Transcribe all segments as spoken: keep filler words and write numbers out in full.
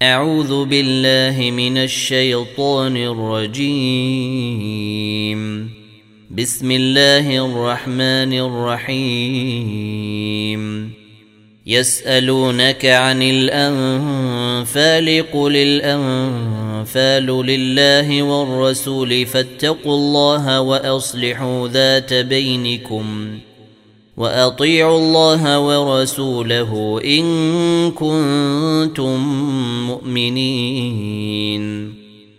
أعوذ بالله من الشيطان الرجيم. بسم الله الرحمن الرحيم. يسألونك عن الأنفال قل الأنفال لله والرسول فاتقوا الله وأصلحوا ذات بينكم وأطيعوا الله ورسوله إن كنتم مؤمنين.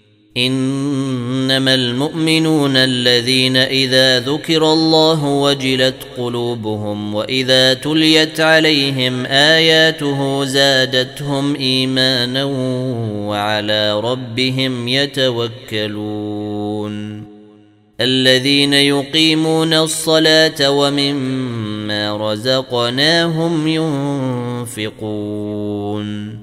إنما المؤمنون الذين إذا ذكر الله وجلت قلوبهم وإذا تليت عليهم آياته زادتهم إيمانا وعلى ربهم يتوكلون. الذين يقيمون الصلاة ومما رزقناهم ينفقون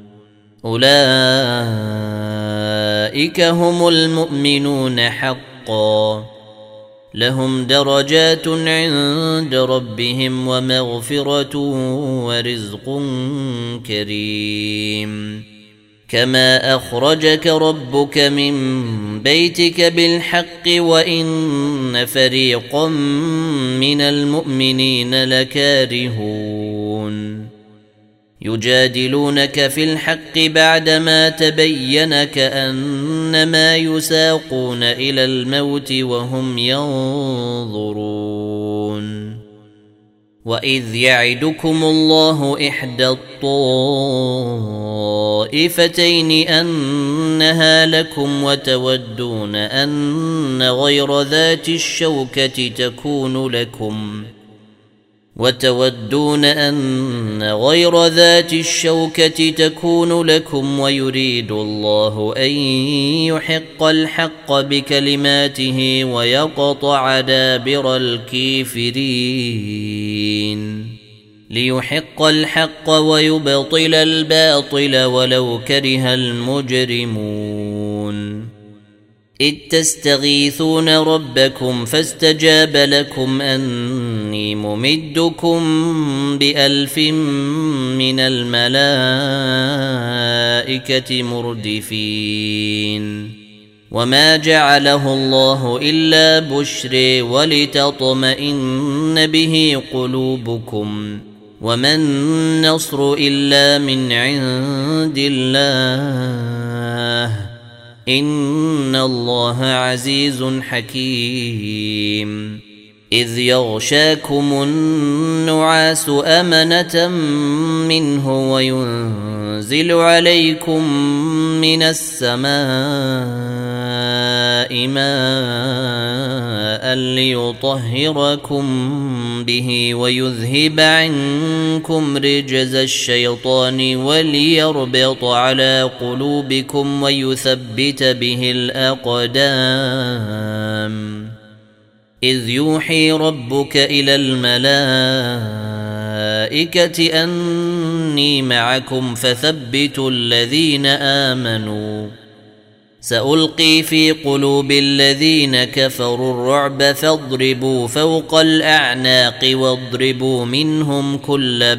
أولئك هم المؤمنون حقا لهم درجات عند ربهم ومغفرة ورزق كريم. كما أخرجك ربك من بيتك بالحق وإن فريقا من المؤمنين لكارهون يجادلونك في الحق بعدما تبين كأنما يساقون إلى الموت وهم ينظرون. وإذ يعدكم الله إحدى الطائفتين أنها لكم وتودون أن غير ذات الشوكة تكون لكم وتودون أن غير ذات الشوكة تكون لكم ويريد الله أن يحق الحق بكلماته ويقطع دابر الكافرين ليحق الحق ويبطل الباطل ولو كره المجرمون. إذ تستغيثون ربكم فاستجاب لكم أني ممدكم بألف من الملائكة مردفين. وما جعله الله إلا بشر ولتطمئن به قلوبكم وما النصر إلا من عند الله إن الله عزيز حكيم. إذ يغشاكم النعاس أمنة منه وينزل عليكم من السماء ماء ليطهركم به ويذهب عنكم رجز الشيطان وليربط على قلوبكم ويثبت به الأقدام. إذ يوحي ربك إلى الملائكة أني معكم فثبتوا الذين آمنوا سألقي في قلوب الذين كفروا الرعب فاضربوا فوق الأعناق واضربوا منهم كل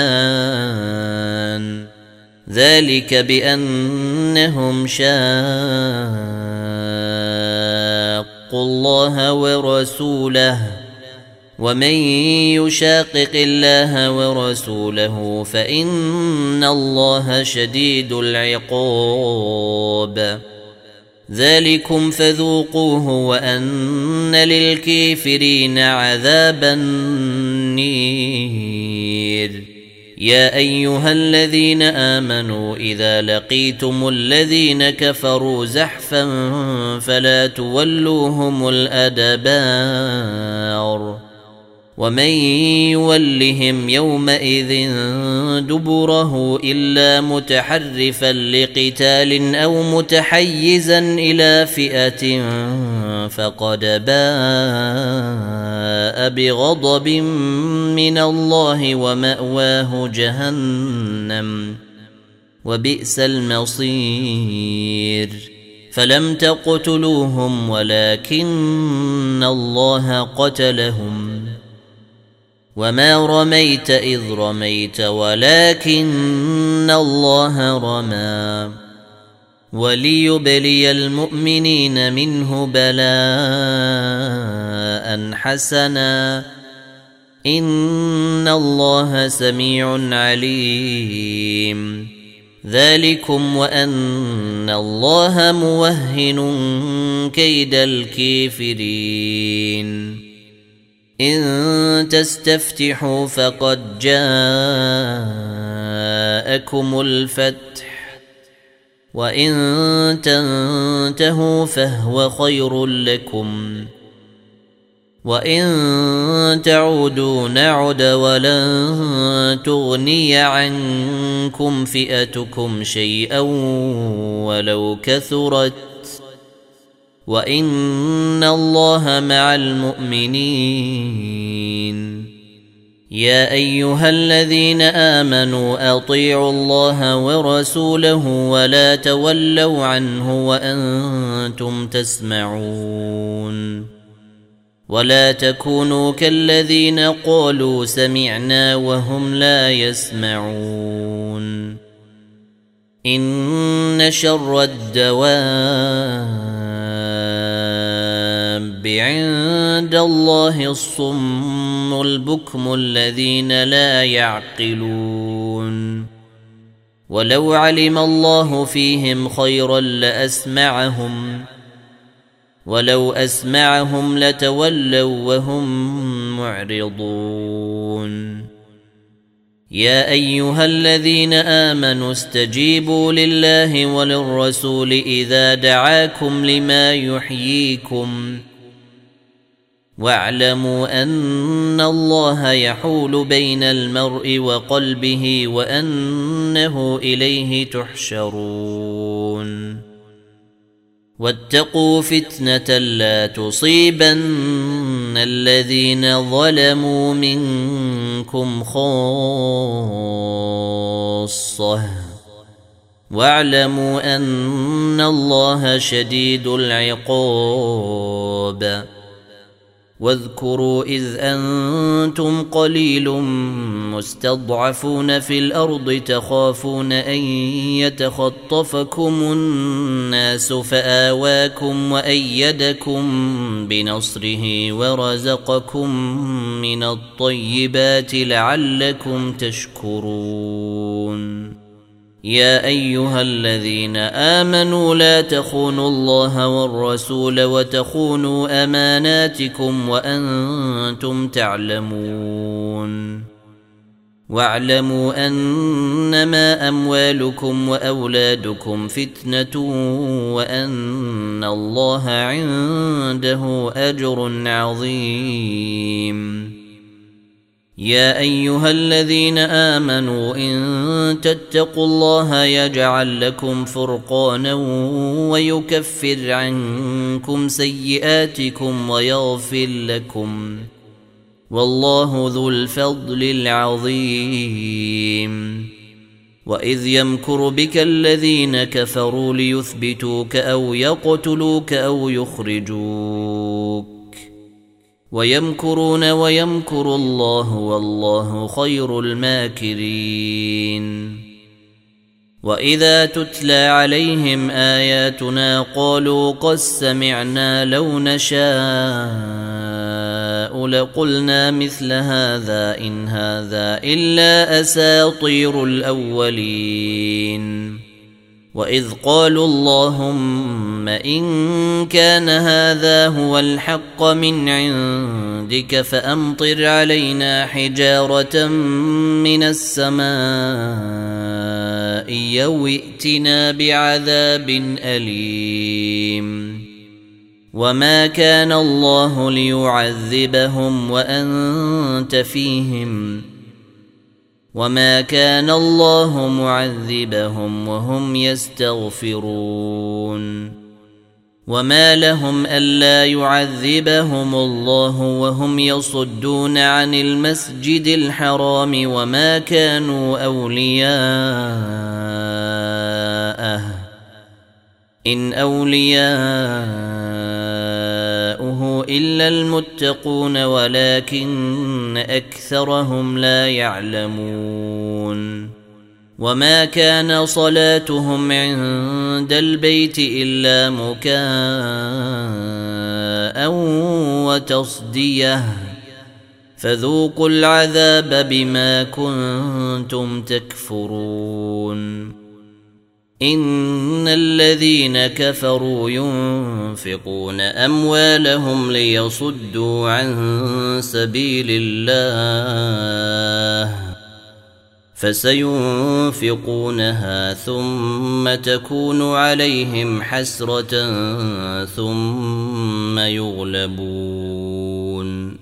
بنان. ذلك بأنهم شاقوا الله ورسوله ومن يشاقق الله ورسوله فإن الله شديد العقاب. ذلكم فذوقوه وأن للكافرين عذاب النير. يا أيها الذين آمنوا إذا لقيتم الذين كفروا زحفا فلا تولوهم الأدبار ومن يولهم يومئذ دبره إلا متحرفا لقتال أو متحيزا إلى فئة فقد باء بغضب من الله ومأواه جهنم وبئس المصير. فلم تقتلوهم ولكن الله قتلهم وما رميت إذ رميت ولكن الله رمى وليبلي المؤمنين منه بلاء حسنا إن الله سميع عليم. ذلكم وأن الله موهن كيد الكافرين. إن تستفتحوا فقد جاءكم الفتح وإن تنتهوا فهو خير لكم وإن تعودوا نعد ولن تغني عنكم فئتكم شيئا ولو كثرت وإن الله مع المؤمنين. يا أيها الذين آمنوا أطيعوا الله ورسوله ولا تولوا عنه وأنتم تسمعون. ولا تكونوا كالذين قالوا سمعنا وهم لا يسمعون. إن شر الدواب عند الله الصم البكم الذين لا يعقلون. ولو علم الله فيهم خيرا لأسمعهم ولو أسمعهم لتولوا وهم معرضون. يا أيها الذين آمنوا استجيبوا لله وللرسول إذا دعاكم لما يحييكم واعلموا أن الله يحول بين المرء وقلبه وأنه إليه تحشرون. واتقوا فتنة لا تصيبن الذين ظلموا منكم خاصة واعلموا أن الله شديد العقاب. واذكروا إذ أنتم قليل مستضعفون في الأرض تخافون أن يتخطفكم الناس فآواكم وأيدكم بنصره ورزقكم من الطيبات لعلكم تشكرون. يا أيها الذين آمنوا لا تخونوا الله والرسول وتخونوا أماناتكم وأنتم تعلمون. واعلموا أنما أموالكم وأولادكم فتنة وأن الله عنده أجر عظيم. يا أيها الذين آمنوا إن تتقوا الله يجعل لكم فرقانا ويكفر عنكم سيئاتكم ويغفر لكم والله ذو الفضل العظيم. وإذ يمكر بك الذين كفروا ليثبتوك أو يقتلوك أو يخرجوك ويمكرون ويمكر الله والله خير الماكرين. وإذا تتلى عليهم آياتنا قالوا قد سمعنا لو نشاء لقلنا مثل هذا إن هذا إلا أساطير الأولين. وإذ قالوا اللهم إن كان هذا هو الحق من عندك فأمطر علينا حجارة من السماء أو ائتنا بعذاب أليم. وما كان الله ليعذبهم وأنت فيهم وما كان الله معذبهم وهم يستغفرون. وما لهم ألا يعذبهم الله وهم يصدون عن المسجد الحرام وما كانوا أولياءه إن أولياؤه إلا المتقون ولكن أكثرهم لا يعلمون. وما كان صلاتهم عند البيت إلا مكاء وتصدية فذوقوا العذاب بما كنتم تكفرون إن الذين كفروا ينفقون أموالهم ليصدوا عن سبيل الله فسينفقونها ثم تكون عليهم حسرة ثم يغلبون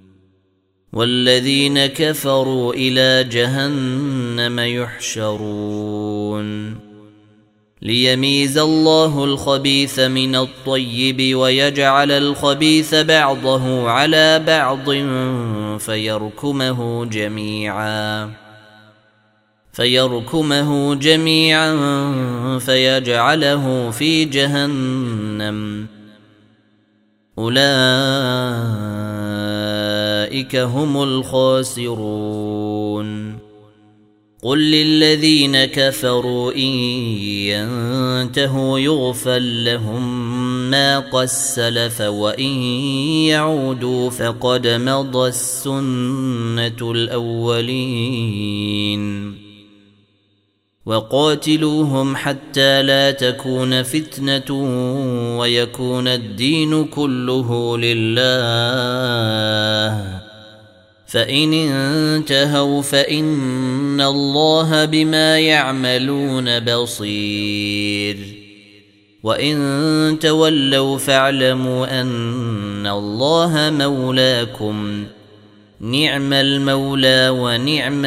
والذين كفروا إلى جهنم يحشرون ليميز الله الخبيث من الطيب ويجعل الخبيث بعضه على بعض فيركمه جميعا فيركمه جميعا فيجعله في جهنم أولئك هم الخاسرون قل للذين كفروا إن ينتهوا يغفر لهم ما قد سلف وإن يعودوا فقد مضت سنة الأولين وقاتلوهم حتى لا تكون فتنة ويكون الدين كله لله فإن انتهوا فإن الله بما يعملون بصير وإن تولوا فاعلموا أن الله مولاكم نعم المولى ونعم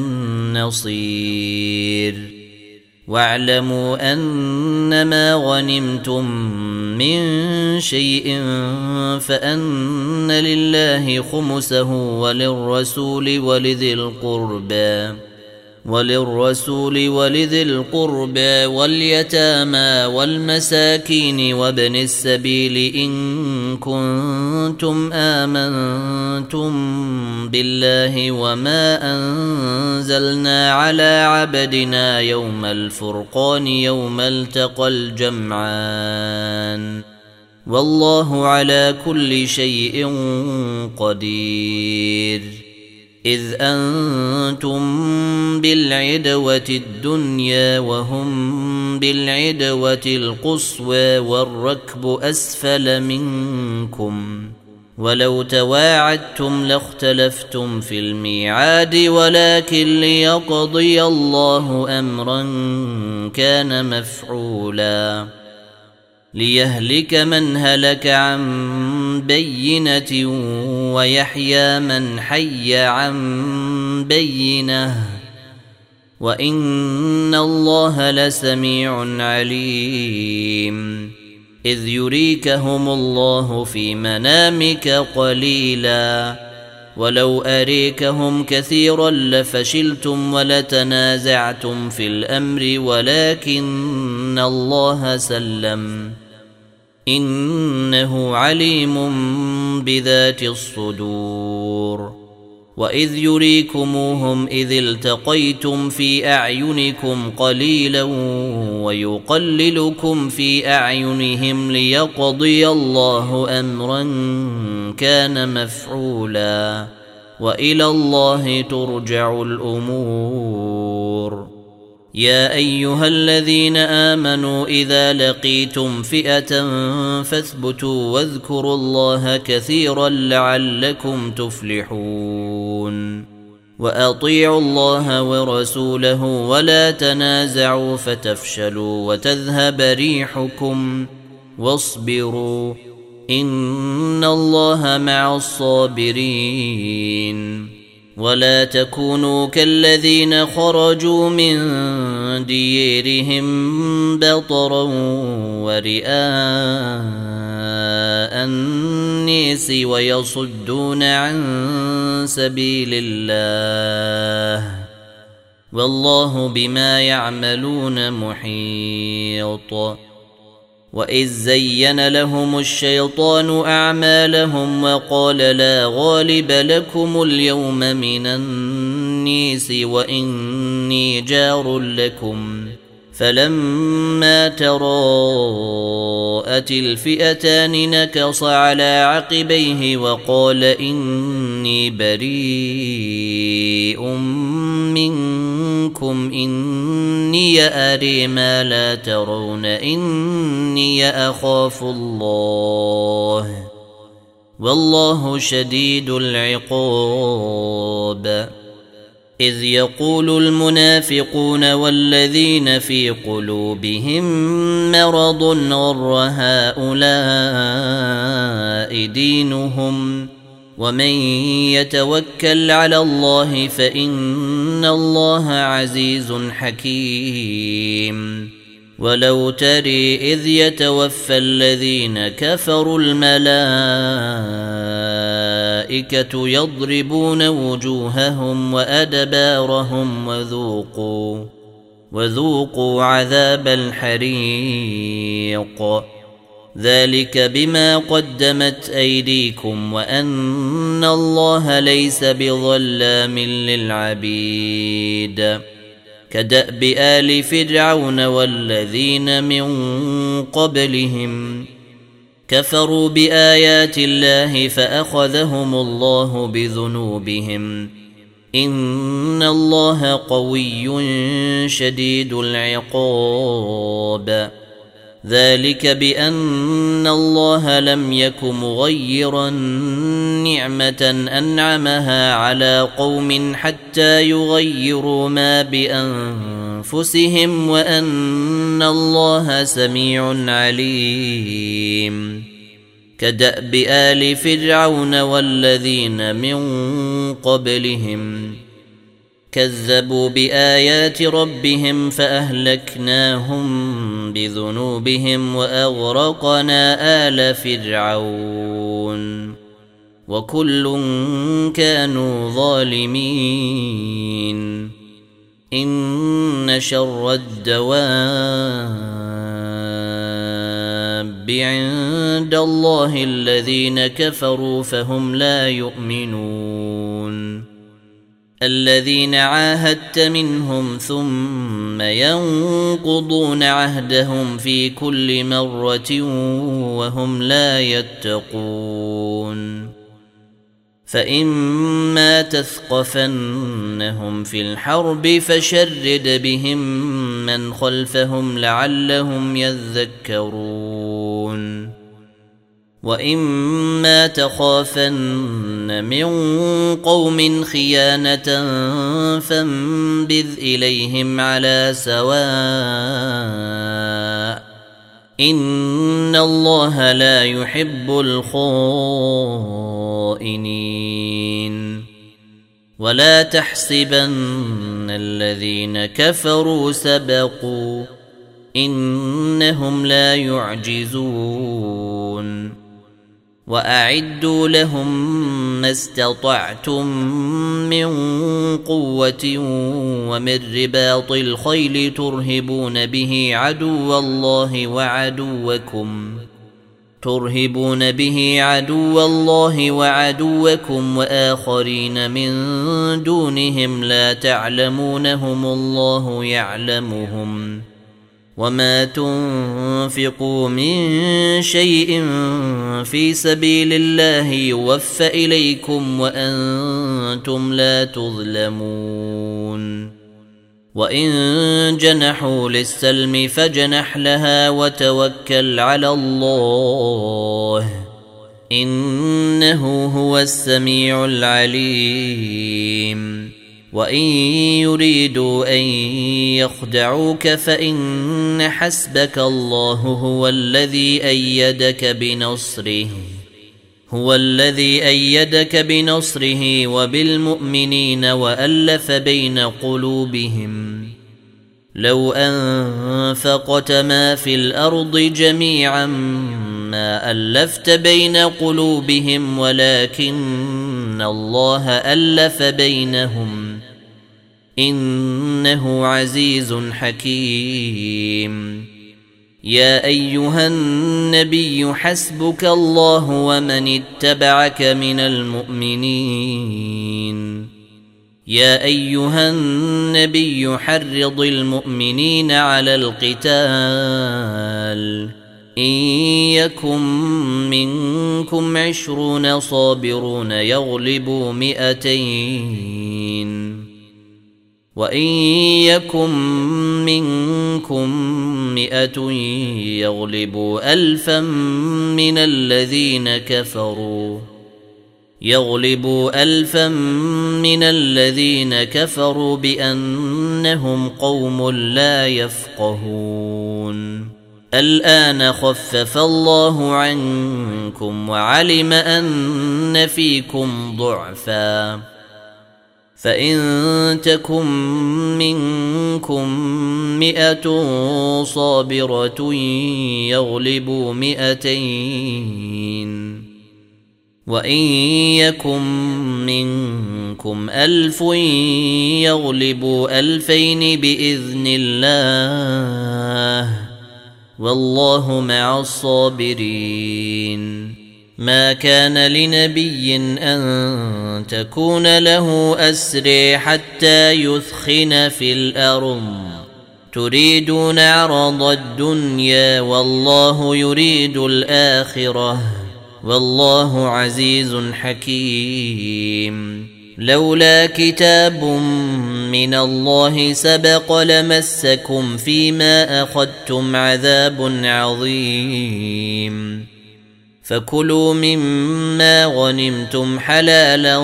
النصير واعلموا أنما غنمتم من شيء فأن لله خمسه وللرسول ولذي القربى وللرسول ولذي القربى واليتامى والمساكين وابن السبيل إن كنتم آمنتم بالله وما أنزلنا على عبدنا يوم الفرقان يوم التقى الجمعان والله على كل شيء قدير إذ أنتم بالعدوة الدنيا وهم بالعدوة القصوى والركب أسفل منكم ولو تواعدتم لاختلفتم في الميعاد ولكن ليقضي الله أمرا كان مفعولا ليهلك من هلك عن بينة ويحيى من حي عن بينة وإن الله لسميع عليم إذ يريكهم الله في منامك قليلا ولو أريكهم كثيرا لفشلتم ولتنازعتم في الأمر ولكن الله سلم إنه عليم بذات الصدور وإذ يريكموهم إذ التقيتم في أعينكم قليلا ويقللكم في أعينهم ليقضي الله أمرا كان مفعولا وإلى الله ترجع الأمور يا أيها الذين آمنوا إذا لقيتم فئة فاثبتوا واذكروا الله كثيرا لعلكم تفلحون وأطيعوا الله ورسوله ولا تنازعوا فتفشلوا وتذهب ريحكم واصبروا إن الله مع الصابرين ولا تكونوا كالذين خرجوا من ديرهم بطرا ورئاء الناس ويصدون عن سبيل الله والله بما يعملون محيط وإذ زين لهم الشيطان أعمالهم وقال لا غالب لكم اليوم من الناس وإن إني جار لكم فلما تراءت الفئتان نكص على عقبيه وقال إني بريء منكم إني أري ما لا ترون إني أخاف الله والله شديد العقاب. إذ يقول المنافقون والذين في قلوبهم مرض غر هؤلاء دينهم ومن يتوكل على الله فإن الله عزيز حكيم. ولو تري إذ يتوفى الذين كفروا الملائكة يضربون وجوههم وأدبارهم وذوقوا وذوقوا عذاب الحريق ذلك بما قدمت أيديكم وأن الله ليس بظلام للعبيد. كدأب آل فرعون والذين من قبلهم كفروا بآيات الله فأخذهم الله بذنوبهم إن الله قوي شديد العقاب. ذلك بأن الله لم يك مغيرا نعمة أنعمها على قوم حتى يغيروا ما بأنفسهم وأن الله سميع عليم. كدأب آل فرعون والذين من قبلهم كذبوا بآيات ربهم فأهلكناهم بذنوبهم وأغرقنا آل فرعون وكل كانوا ظالمين. إن شر الدواب عند الله الذين كفروا فهم لا يؤمنون. الذين عاهدت منهم ثم ينقضون عهدهم في كل مرة وهم لا يتقون. فإما تثقفنهم في الحرب فشرد بهم من خلفهم لعلهم يذكرون. وإما تخافن من قوم خيانة فانبذ إليهم على سواء إن الله لا يحب الخائنين. ولا تحسبن الذين كفروا سبقوا إنهم لا يعجزون. وأعدوا لهم ما استطعتم من قوة ومن رباط الخيل ترهبون به عدو الله وعدوكم ترهبون به عدو الله وعدوكم وآخرين من دونهم لا تعلمونهم الله يعلمهم. وما تنفقوا من شيء في سبيل الله يوفى إليكم وأنتم لا تظلمون. وإن جنحوا للسلم فجنح لها وتوكل على الله إنه هو السميع العليم. وإن يريدوا أن يخدعوك فإن حسبك الله هو الذي أيدك بنصره هو الذي أيدك بنصره وبالمؤمنين وألف بين قلوبهم. لو أنفقت ما في الأرض جميعا ما ألفت بين قلوبهم ولكن الله ألف بينهم إنه عزيز حكيم. يا أيها النبي حسبك الله ومن اتبعك من المؤمنين. يا أيها النبي حرض المؤمنين على القتال إن يكن منكم عشرون صابرون يغلبوا مئتين وإن يكن منكم مئة يغلبوا ألفا من الذين كفروا يغلبوا ألفا من الذين كفروا بأنهم قوم لا يفقهون الآن خفف الله عنكم وعلم أن فيكم ضعفا فإن تكن منكم مئة صابرة يغلبوا مئتين وإن يكن منكم ألف يغلبوا ألفين بإذن الله والله مع الصابرين ما كان لنبي أن تكون له أسرى حتى يثخن في الأرض تريدون عرض الدنيا والله يريد الآخرة والله عزيز حكيم لولا كتاب من الله سبق لمسكم فيما أخذتم عذاب عظيم فكلوا مما غنمتم حلالا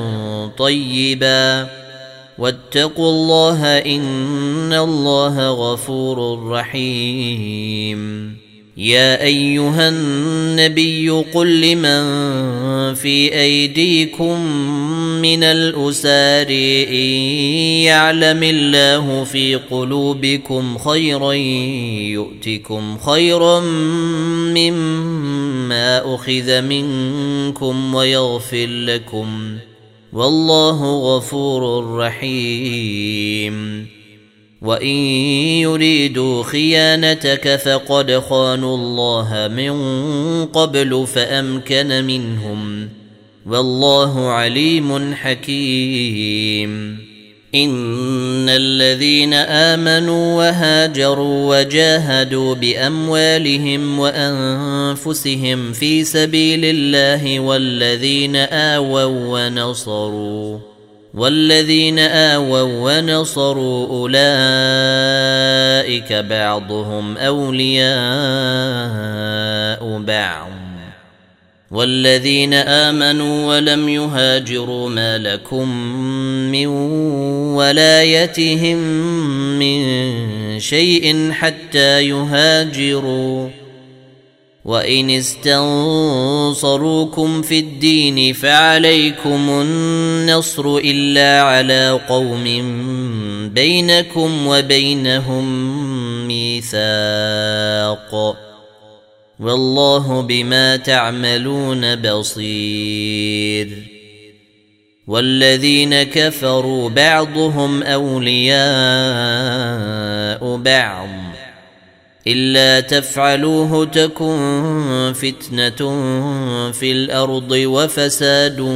طيبا واتقوا الله إن الله غفور رحيم يا أيها النبي قل لمن في أيديكم من الأسار إن يعلم الله في قلوبكم خيرا يؤتكم خيرا مما أخذ منكم ويغفر لكم والله غفور رحيم وإن يريدوا خيانتك فقد خانوا الله من قبل فأمكن منهم والله عليم حكيم إن الذين آمنوا وهاجروا وجاهدوا بأموالهم وأنفسهم في سبيل الله والذين آووا ونصروا والذين آووا ونصروا أولئك بعضهم أولياء بعض والذين آمنوا ولم يهاجروا ما لكم من ولايتهم من شيء حتى يهاجروا وإن استنصروكم في الدين فعليكم النصر إلا على قوم بينكم وبينهم ميثاق والله بما تعملون بصير والذين كفروا بعضهم أولياء بعض إلا تفعلوه تكن فتنة في الأرض وفساد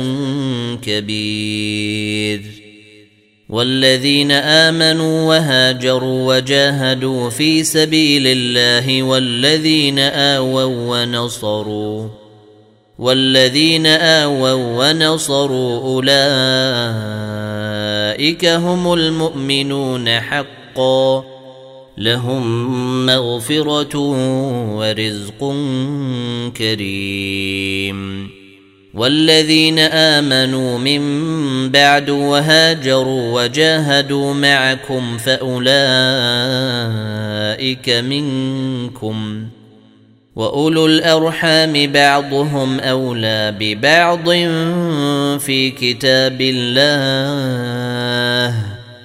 كبير والذين آمنوا وهاجروا وجاهدوا في سبيل الله والذين آووا ونصروا والذين آووا ونصروا أولئك هم المؤمنون حقا لهم مغفرة ورزق كريم والذين آمنوا من بعد وهاجروا وجاهدوا معكم فأولئك منكم وأولو الأرحام بعضهم أولى ببعض في كتاب الله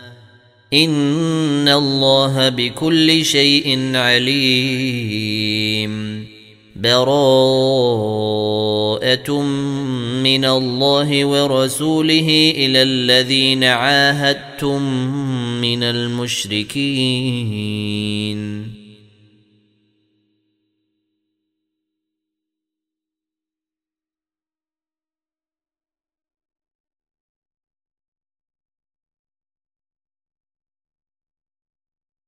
إن الله بكل شيء عليم براءة من الله ورسوله إلى الذين عاهدتم من المشركين